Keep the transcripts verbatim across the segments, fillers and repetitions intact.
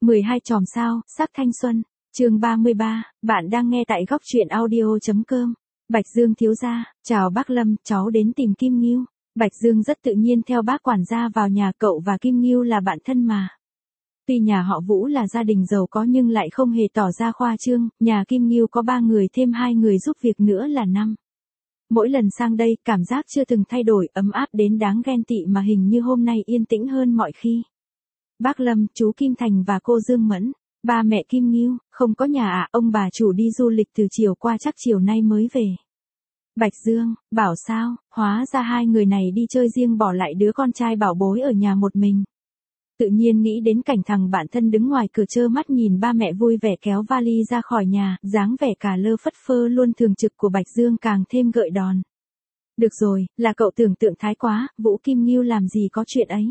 mười hai chòm sao, sắc thanh xuân, chương ba mươi ba, bạn đang nghe tại góc truyện audio.com. Bạch Dương thiếu gia, chào bác Lâm, cháu đến tìm Kim Ngưu. Bạch Dương rất tự nhiên theo bác quản gia vào nhà, cậu và Kim Ngưu là bạn thân mà. Tuy nhà họ Vũ là gia đình giàu có nhưng lại không hề tỏ ra khoa trương, nhà Kim Ngưu có ba người thêm hai người giúp việc nữa là năm. Mỗi lần sang đây, cảm giác chưa từng thay đổi, ấm áp đến đáng ghen tị mà hình như hôm nay yên tĩnh hơn mọi khi. Bác Lâm, chú Kim Thành và cô Dương Mẫn, ba mẹ Kim Ngưu, không có nhà à, ông bà chủ đi du lịch từ chiều qua chắc chiều nay mới về. Bạch Dương, bảo sao, hóa ra hai người này đi chơi riêng bỏ lại đứa con trai bảo bối ở nhà một mình. Tự nhiên nghĩ đến cảnh thằng bạn thân đứng ngoài cửa trơ mắt nhìn ba mẹ vui vẻ kéo vali ra khỏi nhà, dáng vẻ cả lơ phất phơ luôn thường trực của Bạch Dương càng thêm gợi đòn. Được rồi, là cậu tưởng tượng thái quá, Vũ Kim Ngưu làm gì có chuyện ấy.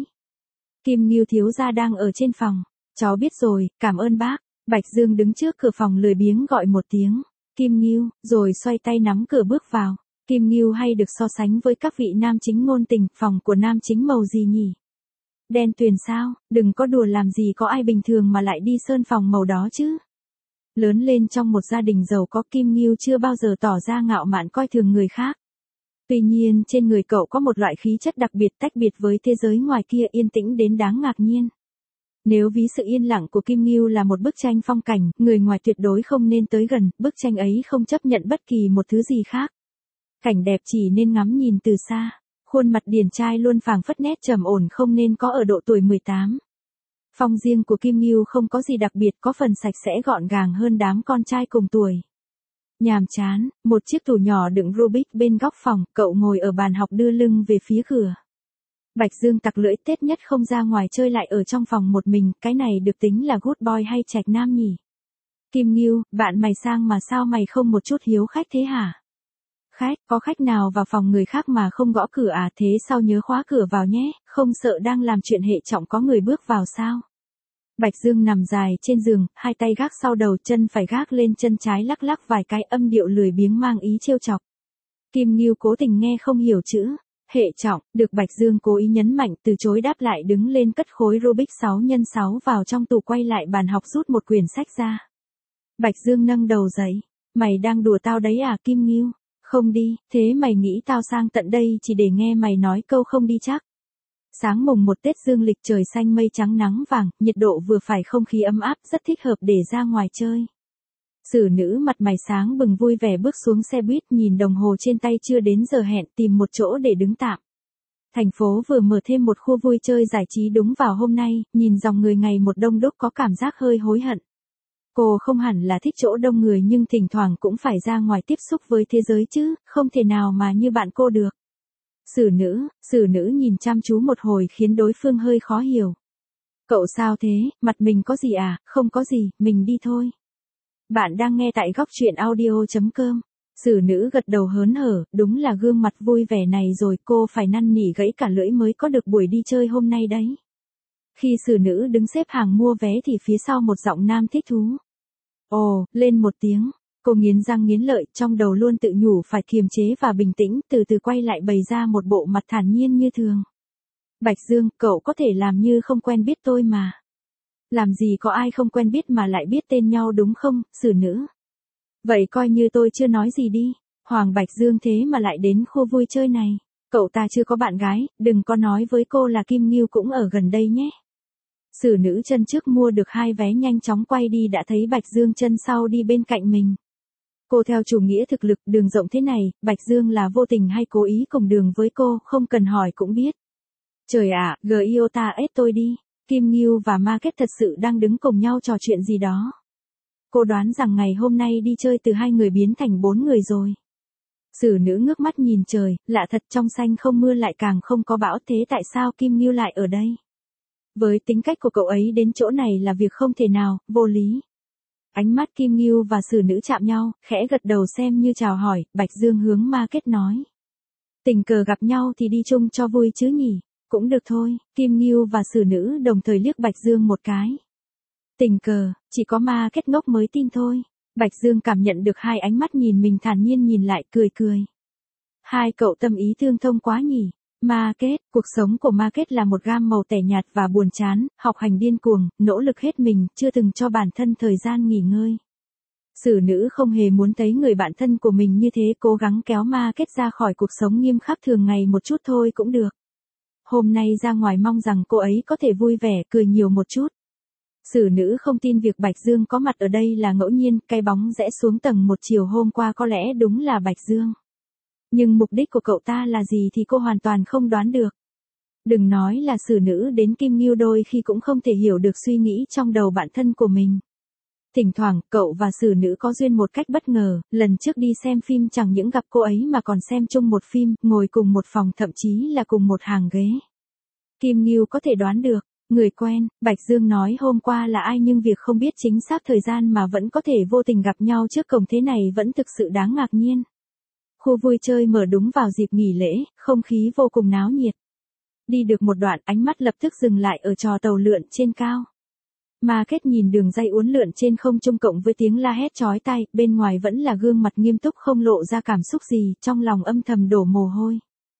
Kim Ngưu thiếu gia đang ở trên phòng. Cháu biết rồi, cảm ơn bác. Bạch Dương đứng trước cửa phòng lười biếng gọi một tiếng. Kim Ngưu, rồi xoay tay nắm cửa bước vào. Kim Ngưu hay được so sánh với các vị nam chính ngôn tình, phòng của nam chính màu gì nhỉ? Đen tuyền sao, đừng có đùa làm gì có ai bình thường mà lại đi sơn phòng màu đó chứ. Lớn lên trong một gia đình giàu có, Kim Ngưu chưa bao giờ tỏ ra ngạo mạn coi thường người khác. Tuy nhiên trên người cậu có một loại khí chất đặc biệt tách biệt với thế giới ngoài kia, yên tĩnh đến đáng ngạc nhiên. Nếu ví sự yên lặng của Kim Ngưu là một bức tranh phong cảnh, người ngoài tuyệt đối không nên tới gần, bức tranh ấy không chấp nhận bất kỳ một thứ gì khác. Cảnh đẹp chỉ nên ngắm nhìn từ xa. Khuôn mặt điển trai luôn phảng phất nét trầm ổn không nên có ở độ tuổi mười tám. Phong riêng của Kim Ngưu không có gì đặc biệt, có phần sạch sẽ gọn gàng hơn đám con trai cùng tuổi. Nhàm chán, một chiếc tủ nhỏ đựng Rubik bên góc phòng, cậu ngồi ở bàn học đưa lưng về phía cửa. Bạch Dương tặc lưỡi, Tết nhất không ra ngoài chơi lại ở trong phòng một mình, cái này được tính là good boy hay trạch nam nhỉ? Kim Ngưu, bạn mày sang mà sao mày không một chút hiếu khách thế hả? Khách, có khách nào vào phòng người khác mà không gõ cửa à, thế sao nhớ khóa cửa vào nhé, không sợ đang làm chuyện hệ trọng có người bước vào sao? Bạch Dương nằm dài trên giường, hai tay gác sau đầu, chân phải gác lên chân trái, lắc lắc vài cái, âm điệu lười biếng mang ý trêu chọc. Kim Ngưu cố tình nghe không hiểu chữ hệ trọng, được Bạch Dương cố ý nhấn mạnh, từ chối đáp lại, đứng lên cất khối Rubik sáu nhân sáu vào trong tủ, quay lại bàn học rút một quyển sách ra. Bạch Dương nâng đầu dậy, mày đang đùa tao đấy à Kim Ngưu? Không đi, thế mày nghĩ tao sang tận đây chỉ để nghe mày nói câu không đi chắc? Sáng mùng một Tết dương lịch, trời xanh mây trắng nắng vàng, nhiệt độ vừa phải, không khí ấm áp, rất thích hợp để ra ngoài chơi. Xử nữ mặt mày sáng bừng vui vẻ bước xuống xe buýt, nhìn đồng hồ trên tay chưa đến giờ hẹn, tìm một chỗ để đứng tạm. Thành phố vừa mở thêm một khu vui chơi giải trí đúng vào hôm nay, nhìn dòng người ngày một đông đúc có cảm giác hơi hối hận. Cô không hẳn là thích chỗ đông người nhưng thỉnh thoảng cũng phải ra ngoài tiếp xúc với thế giới chứ, không thể nào mà như bạn cô được. Xử nữ, xử nữ nhìn chăm chú một hồi khiến đối phương hơi khó hiểu. Cậu sao thế, mặt mình có gì à, không có gì, mình đi thôi. Bạn đang nghe tại góc truyện audio.com. Xử nữ gật đầu hớn hở, đúng là gương mặt vui vẻ này rồi, cô phải năn nỉ gãy cả lưỡi mới có được buổi đi chơi hôm nay đấy. Khi xử nữ đứng xếp hàng mua vé thì phía sau một giọng nam thích thú. Ồ, lên một tiếng. Cô nghiến răng nghiến lợi, trong đầu luôn tự nhủ phải kiềm chế và bình tĩnh, từ từ quay lại bày ra một bộ mặt thản nhiên như thường. Bạch Dương, cậu có thể làm như không quen biết tôi mà. Làm gì có ai không quen biết mà lại biết tên nhau đúng không, xử nữ? Vậy coi như tôi chưa nói gì đi. Hoàng Bạch Dương thế mà lại đến khu vui chơi này. Cậu ta chưa có bạn gái, đừng có nói với cô là Kim Ngưu cũng ở gần đây nhé. Xử nữ chân trước mua được hai vé nhanh chóng quay đi đã thấy Bạch Dương chân sau đi bên cạnh mình. Cô theo chủ nghĩa thực lực, đường rộng thế này, Bạch Dương là vô tình hay cố ý cùng đường với cô, không cần hỏi cũng biết. Trời ạ, à, Giota ết tôi đi. Kim Ngưu và Market thật sự đang đứng cùng nhau trò chuyện gì đó. Cô đoán rằng ngày hôm nay đi chơi từ hai người biến thành bốn người rồi. Xử nữ ngước mắt nhìn trời, lạ thật, trong xanh không mưa lại càng không có bão, thế tại sao Kim Ngưu lại ở đây? Với tính cách của cậu ấy đến chỗ này là việc không thể nào, vô lý. Ánh mắt Kim Ngưu và xử nữ chạm nhau, khẽ gật đầu xem như chào hỏi, Bạch Dương hướng Market nói. Tình cờ gặp nhau thì đi chung cho vui chứ nhỉ, cũng được thôi, Kim Ngưu và xử nữ đồng thời liếc Bạch Dương một cái. Tình cờ, chỉ có Market ngốc mới tin thôi. Bạch Dương cảm nhận được hai ánh mắt nhìn mình thản nhiên nhìn lại, cười cười. Hai cậu tâm ý tương thông quá nhỉ. Market, cuộc sống của Market là một gam màu tẻ nhạt và buồn chán, học hành điên cuồng, nỗ lực hết mình, chưa từng cho bản thân thời gian nghỉ ngơi. Xử nữ không hề muốn thấy người bạn thân của mình như thế, cố gắng kéo Market ra khỏi cuộc sống nghiêm khắc thường ngày một chút thôi cũng được. Hôm nay ra ngoài mong rằng cô ấy có thể vui vẻ, cười nhiều một chút. Xử nữ không tin việc Bạch Dương có mặt ở đây là ngẫu nhiên, cái bóng rẽ xuống tầng một chiều hôm qua có lẽ đúng là Bạch Dương. Nhưng mục đích của cậu ta là gì thì cô hoàn toàn không đoán được. Đừng nói là xử nữ, đến Kim Ngưu đôi khi cũng không thể hiểu được suy nghĩ trong đầu bạn thân của mình. Thỉnh thoảng, cậu và xử nữ có duyên một cách bất ngờ, lần trước đi xem phim chẳng những gặp cô ấy mà còn xem chung một phim, ngồi cùng một phòng, thậm chí là cùng một hàng ghế. Kim Ngưu có thể đoán được, người quen, Bạch Dương nói hôm qua là ai, nhưng việc không biết chính xác thời gian mà vẫn có thể vô tình gặp nhau trước cổng thế này vẫn thực sự đáng ngạc nhiên. Khu vui chơi mở đúng vào dịp nghỉ lễ, không khí vô cùng náo nhiệt. Đi được một đoạn, ánh mắt lập tức dừng lại ở trò tàu lượn trên cao. Market nhìn đường dây uốn lượn trên không trung cộng với tiếng la hét chói tai, bên ngoài vẫn là gương mặt nghiêm túc không lộ ra cảm xúc gì, trong lòng âm thầm đổ mồ hôi.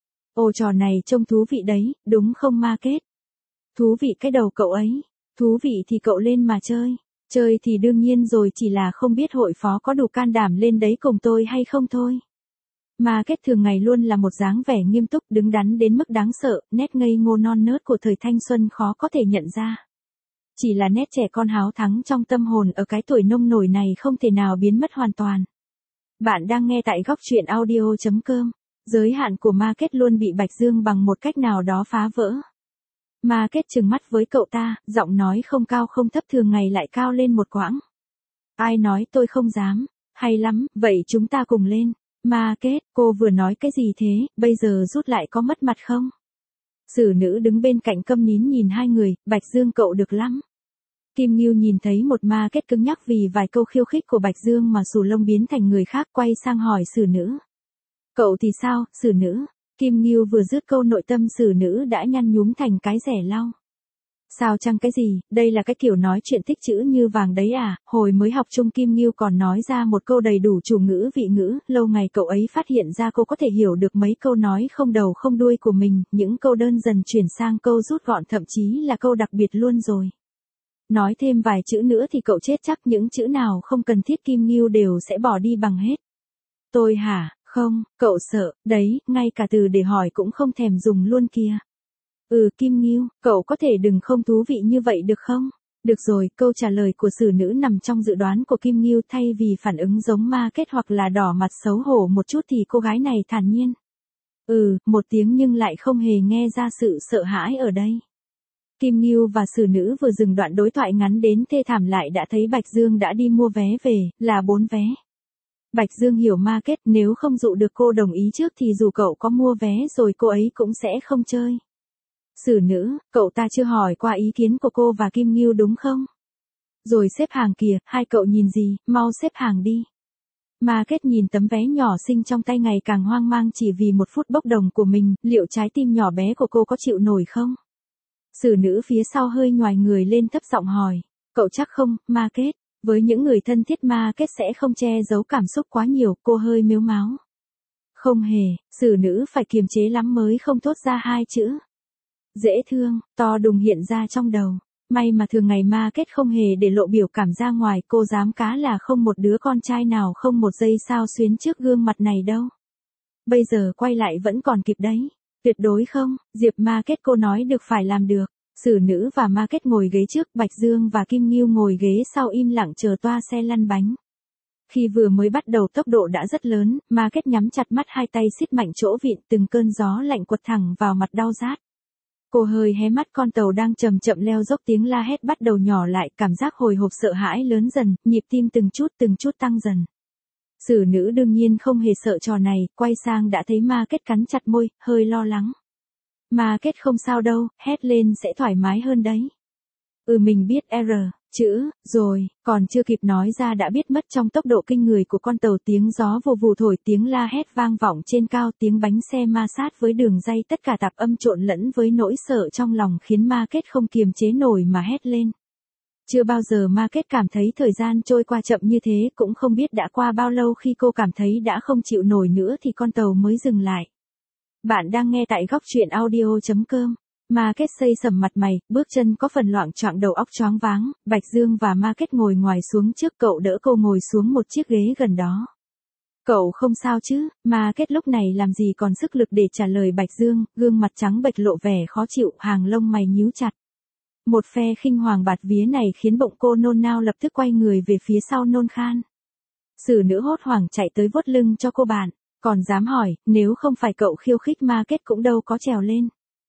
Ồ, trò này trông thú vị đấy, đúng không Market? Thú vị cái đầu cậu ấy. Thú vị thì cậu lên mà chơi. Chơi thì đương nhiên rồi, chỉ là không biết hội phó có đủ can đảm lên đấy cùng tôi hay không thôi. Market thường ngày luôn là một dáng vẻ nghiêm túc, đứng đắn đến mức đáng sợ, nét ngây ngô non nớt của thời thanh xuân khó có thể nhận ra. Chỉ là nét trẻ con háo thắng trong tâm hồn ở cái tuổi nông nổi này không thể nào biến mất hoàn toàn. Bạn đang nghe tại góc truyện audio chấm com. Giới hạn của Market luôn bị Bạch Dương bằng một cách nào đó phá vỡ. Market trừng mắt với cậu ta, giọng nói không cao không thấp, thường ngày lại cao lên một quãng. Ai nói tôi không dám? Hay lắm, vậy chúng ta cùng lên. Market, cô vừa nói cái gì thế, bây giờ rút lại có mất mặt không? Xử nữ đứng bên cạnh câm nín nhìn hai người, Bạch Dương cậu được lắm. Kim Ngưu nhìn thấy một Market cứng nhắc vì vài câu khiêu khích của Bạch Dương mà xù lông biến thành người khác, quay sang hỏi xử nữ. Cậu thì sao, xử nữ? Kim Ngưu vừa dứt câu, nội tâm xử nữ đã nhăn nhúm thành cái rẻ lau. Sao chăng cái gì, đây là cái kiểu nói chuyện tích chữ như vàng đấy à, hồi mới học chung Kim Ngưu còn nói ra một câu đầy đủ chủ ngữ vị ngữ, lâu ngày cậu ấy phát hiện ra cô có thể hiểu được mấy câu nói không đầu không đuôi của mình, những câu đơn dần chuyển sang câu rút gọn, thậm chí là câu đặc biệt luôn rồi. Nói thêm vài chữ nữa thì cậu chết chắc, những chữ nào không cần thiết Kim Ngưu đều sẽ bỏ đi bằng hết. Tôi hả, không, cậu sợ, đấy, ngay cả từ để hỏi cũng không thèm dùng luôn kìa. Ừ Kim Ngưu, cậu có thể đừng không thú vị như vậy được không? Được rồi, câu trả lời của xử nữ nằm trong dự đoán của Kim Ngưu, thay vì phản ứng giống Market hoặc là đỏ mặt xấu hổ một chút thì cô gái này thản nhiên. Ừ, một tiếng nhưng lại không hề nghe ra sự sợ hãi ở đây. Kim Ngưu và xử nữ vừa dừng đoạn đối thoại ngắn đến thê thảm lại đã thấy Bạch Dương đã đi mua vé về, là bốn vé. Bạch Dương hiểu Market, nếu không dụ được cô đồng ý trước thì dù cậu có mua vé rồi cô ấy cũng sẽ không chơi. Xử nữ, cậu ta chưa hỏi qua ý kiến của cô và Kim Ngưu đúng không? Rồi xếp hàng kìa, hai cậu nhìn gì, mau xếp hàng đi. Market nhìn tấm vé nhỏ xinh trong tay ngày càng hoang mang chỉ vì một phút bốc đồng của mình, liệu trái tim nhỏ bé của cô có chịu nổi không? Xử nữ phía sau hơi nhoài người lên thấp giọng hỏi, cậu chắc không, Market? Với những người thân thiết Market sẽ không che giấu cảm xúc quá nhiều, cô hơi mếu máo. Không hề, xử nữ phải kiềm chế lắm mới không thốt ra hai chữ. Dễ thương, to đùng hiện ra trong đầu. May mà thường ngày Market không hề để lộ biểu cảm ra ngoài, cô dám cá là không một đứa con trai nào không một giây sao xuyến trước gương mặt này đâu. Bây giờ quay lại vẫn còn kịp đấy. Tuyệt đối không, Diệp Market cô nói được phải làm được. Xử nữ và Market ngồi ghế trước, Bạch Dương và Kim Ngưu ngồi ghế sau im lặng chờ toa xe lăn bánh. Khi vừa mới bắt đầu tốc độ đã rất lớn, Market nhắm chặt mắt, hai tay siết mạnh chỗ vịn, từng cơn gió lạnh quật thẳng vào mặt đau rát. Cô hơi hé mắt, con tàu đang chậm chậm leo dốc, tiếng la hét bắt đầu nhỏ lại, cảm giác hồi hộp sợ hãi lớn dần, nhịp tim từng chút từng chút tăng dần. Xử nữ đương nhiên không hề sợ trò này, quay sang đã thấy Market cắn chặt môi, hơi lo lắng. Market không sao đâu, hét lên sẽ thoải mái hơn đấy. Ừ mình biết R, chữ, rồi, còn chưa kịp nói ra đã biết mất trong tốc độ kinh người của con tàu, tiếng gió vù vù thổi, tiếng la hét vang vọng trên cao, tiếng bánh xe ma sát với đường ray, tất cả tạp âm trộn lẫn với nỗi sợ trong lòng khiến Market không kiềm chế nổi mà hét lên. Chưa bao giờ Market cảm thấy thời gian trôi qua chậm như thế, cũng không biết đã qua bao lâu khi cô cảm thấy đã không chịu nổi nữa thì con tàu mới dừng lại. Bạn đang nghe tại góc truyện audio.com. Market xây sầm mặt mày, bước chân có phần loạng choạng đầu óc choáng váng, Bạch Dương và Market ngồi ngoài xuống trước cậu đỡ cô ngồi xuống một chiếc ghế gần đó. Cậu không sao chứ? Market lúc này làm gì còn sức lực để trả lời Bạch Dương, gương mặt trắng bệch lộ vẻ khó chịu, hàng lông mày nhíu chặt. Một phe khinh hoàng bạt vía này khiến bụng cô nôn nao lập tức quay người về phía sau nôn khan. Xử nữ hốt hoảng chạy tới vuốt lưng cho cô bạn, còn dám hỏi, nếu không phải cậu khiêu khích Market cũng đâu có trèo lên.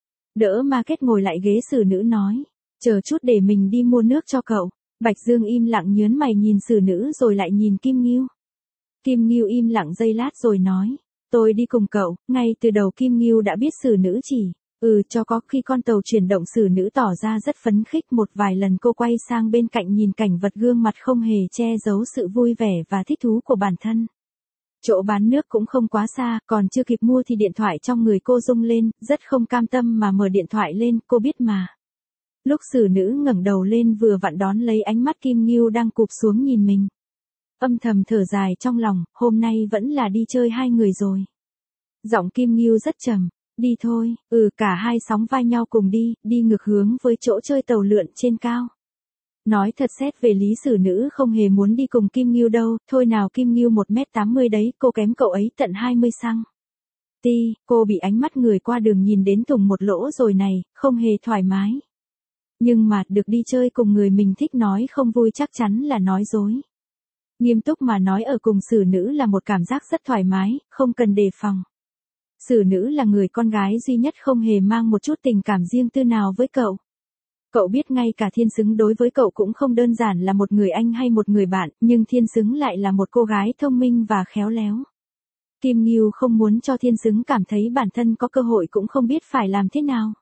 Đỡ Market ngồi lại ghế, xử nữ nói, chờ chút để mình đi mua nước cho cậu. Bạch Dương im lặng nhớn mày nhìn xử nữ rồi lại nhìn Kim Ngưu. Kim Ngưu im lặng giây lát rồi nói, tôi đi cùng cậu. Ngay từ đầu Kim Ngưu đã biết xử nữ chỉ, ừ cho có. Khi con tàu chuyển động xử nữ tỏ ra rất phấn khích, một vài lần cô quay sang bên cạnh nhìn cảnh vật, gương mặt không hề che giấu sự vui vẻ và thích thú của bản thân. Chỗ bán nước cũng không quá xa, còn chưa kịp mua thì điện thoại trong người cô rung lên, rất không cam tâm mà mở điện thoại lên, cô biết mà. Lúc xử nữ ngẩng đầu lên vừa vặn đón lấy ánh mắt Kim Ngưu đang cụp xuống nhìn mình. Âm thầm thở dài trong lòng, hôm nay vẫn là đi chơi hai người rồi. Giọng Kim Ngưu rất trầm, đi thôi. Ừ, cả hai sóng vai nhau cùng đi, đi ngược hướng với chỗ chơi tàu lượn trên cao. Nói thật, xét về lý, xử nữ không hề muốn đi cùng Kim Ngưu đâu, thôi nào, Kim Ngưu một mét tám mươi đấy, cô kém cậu ấy tận hai mươi xăng ti, cô bị ánh mắt người qua đường nhìn đến thủng một lỗ rồi này, không hề thoải mái. Nhưng mà, được đi chơi cùng người mình thích nói không vui chắc chắn là nói dối. Nghiêm túc mà nói, ở cùng xử nữ là một cảm giác rất thoải mái, không cần đề phòng. Xử nữ là người con gái duy nhất không hề mang một chút tình cảm riêng tư nào với cậu. Cậu biết ngay cả Thiên Xứng đối với cậu cũng không đơn giản là một người anh hay một người bạn, nhưng Thiên Xứng lại là một cô gái thông minh và khéo léo. Kim Ngưu không muốn cho Thiên Xứng cảm thấy bản thân có cơ hội cũng không biết phải làm thế nào.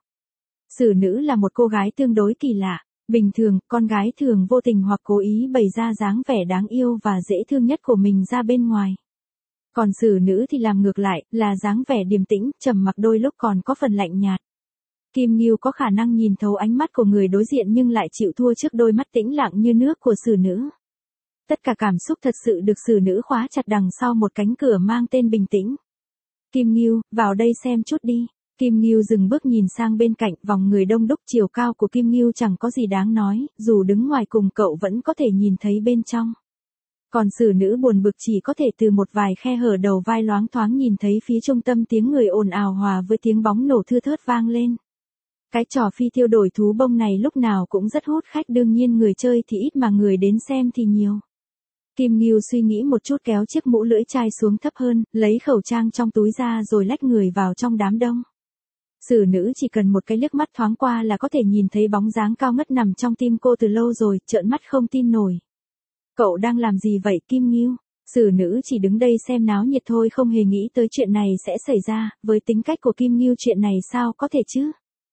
Xử nữ là một cô gái tương đối kỳ lạ. Bình thường, con gái thường vô tình hoặc cố ý bày ra dáng vẻ đáng yêu và dễ thương nhất của mình ra bên ngoài. Còn xử nữ thì làm ngược lại, là dáng vẻ điềm tĩnh, trầm mặc, đôi lúc còn có phần lạnh nhạt. Kim Ngưu có khả năng nhìn thấu ánh mắt của người đối diện nhưng lại chịu thua trước đôi mắt tĩnh lặng như nước của xử nữ. Tất cả cảm xúc thật sự được xử nữ khóa chặt đằng sau một cánh cửa mang tên bình tĩnh. Kim Ngưu, vào đây xem chút đi. Kim Ngưu dừng bước nhìn sang bên cạnh, vòng người đông đúc, chiều cao của Kim Ngưu chẳng có gì đáng nói, dù đứng ngoài cùng cậu vẫn có thể nhìn thấy bên trong. Còn xử nữ buồn bực chỉ có thể từ một vài khe hở đầu vai loáng thoáng nhìn thấy phía trung tâm tiếng người ồn ào hòa với tiếng bóng nổ thưa thớt vang lên. Cái trò phi tiêu đổi thú bông này lúc nào cũng rất hút khách, đương nhiên người chơi thì ít mà người đến xem thì nhiều. Kim Ngưu suy nghĩ một chút, kéo chiếc mũ lưỡi chai xuống thấp hơn, lấy khẩu trang trong túi ra rồi lách người vào trong đám đông. Xử nữ chỉ cần một cái liếc mắt thoáng qua là có thể nhìn thấy bóng dáng cao ngất nằm trong tim cô từ lâu rồi, trợn mắt không tin nổi. Cậu đang làm gì vậy Kim Ngưu? Xử nữ chỉ đứng đây xem náo nhiệt thôi, không hề nghĩ tới chuyện này sẽ xảy ra, với tính cách của Kim Ngưu chuyện này sao có thể chứ?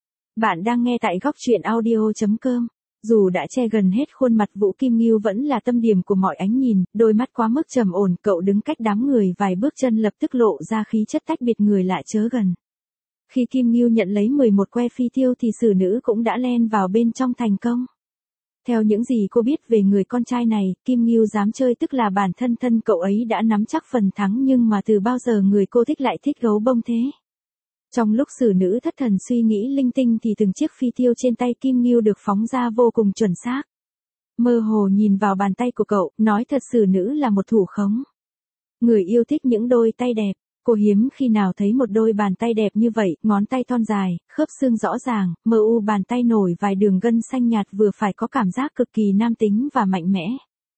Bạn đang nghe tại góc truyện audio.com. Dù đã che gần hết khuôn mặt, Vũ Kim Ngưu vẫn là tâm điểm của mọi ánh nhìn, đôi mắt quá mức trầm ổn, cậu đứng cách đám người vài bước chân lập tức lộ ra khí chất tách biệt người lạ chớ gần. Khi Kim Ngưu nhận lấy mười một que phi tiêu thì xử nữ cũng đã len vào bên trong thành công. Theo những gì cô biết về người con trai này, Kim Ngưu dám chơi tức là bản thân thân cậu ấy đã nắm chắc phần thắng, nhưng mà từ bao giờ người cô thích lại thích gấu bông thế? Trong lúc xử nữ thất thần suy nghĩ linh tinh thì từng chiếc phi tiêu trên tay Kim Ngưu được phóng ra vô cùng chuẩn xác. Mơ hồ nhìn vào bàn tay của cậu, nói thật xử nữ là một thủ khống. Người yêu thích những đôi tay đẹp, cô hiếm khi nào thấy một đôi bàn tay đẹp như vậy, ngón tay thon dài, khớp xương rõ ràng, mờ u bàn tay nổi vài đường gân xanh nhạt, vừa phải có cảm giác cực kỳ nam tính và mạnh mẽ.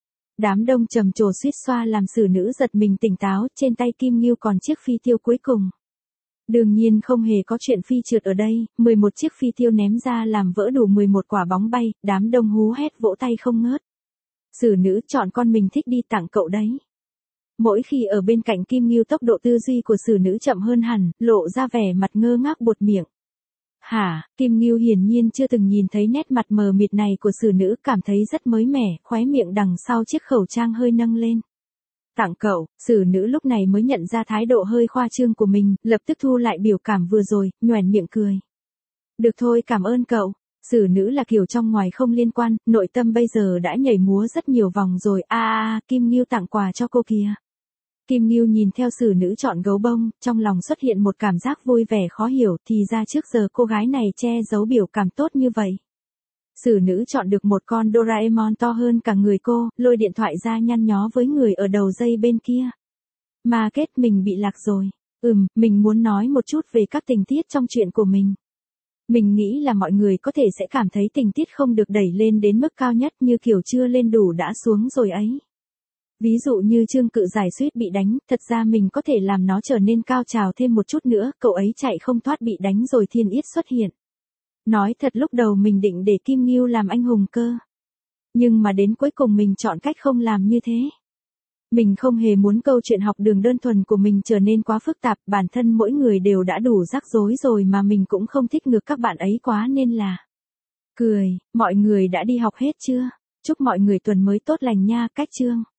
Đám đông trầm trồ suýt xoa làm xử nữ giật mình tỉnh táo, trên tay Kim Ngưu còn chiếc phi tiêu cuối cùng. Đương nhiên không hề có chuyện phi trượt ở đây, mười một chiếc phi tiêu ném ra làm vỡ đủ mười một quả bóng bay, đám đông hú hét vỗ tay không ngớt. Xử nữ chọn con mình thích đi tặng cậu đấy. Mỗi khi ở bên cạnh Kim Ngưu, tốc độ tư duy của xử nữ chậm hơn hẳn, lộ ra vẻ mặt ngơ ngác buột miệng. Hả? Kim Ngưu hiển nhiên chưa từng nhìn thấy nét mặt mờ mịt này của xử nữ, cảm thấy rất mới mẻ, khóe miệng đằng sau chiếc khẩu trang hơi nâng lên. Tặng cậu, xử nữ lúc này mới nhận ra thái độ hơi khoa trương của mình, lập tức thu lại biểu cảm vừa rồi, nhoẻn miệng cười. Được thôi, cảm ơn cậu. Xử nữ là kiểu trong ngoài không liên quan, nội tâm bây giờ đã nhảy múa rất nhiều vòng rồi. A a a, Kim Ngưu tặng quà cho cô kìa. Kim Ngưu nhìn theo sử nữ chọn gấu bông, trong lòng xuất hiện một cảm giác vui vẻ khó hiểu, thì ra trước giờ cô gái này che giấu biểu cảm tốt như vậy. Sử nữ chọn được một con Doraemon to hơn cả người cô, lôi điện thoại ra nhăn nhó với người ở đầu dây bên kia. Mà kết mình bị lạc rồi. Ừm, mình muốn nói một chút về các tình tiết trong chuyện của mình. Mình nghĩ là mọi người có thể sẽ cảm thấy tình tiết không được đẩy lên đến mức cao nhất như kiểu chưa lên đủ đã xuống rồi ấy. Ví dụ như Trương Cự Giải suýt bị đánh, thật ra mình có thể làm nó trở nên cao trào thêm một chút nữa, cậu ấy chạy không thoát bị đánh rồi Thiên Yết xuất hiện. Nói thật lúc đầu mình định để Kim Ngưu làm anh hùng cơ. Nhưng mà đến cuối cùng mình chọn cách không làm như thế. Mình không hề muốn câu chuyện học đường đơn thuần của mình trở nên quá phức tạp, bản thân mỗi người đều đã đủ rắc rối rồi mà mình cũng không thích ngược các bạn ấy quá nên là. Cười, mọi người đã đi học hết chưa? Chúc mọi người tuần mới tốt lành nha, Cách Chương.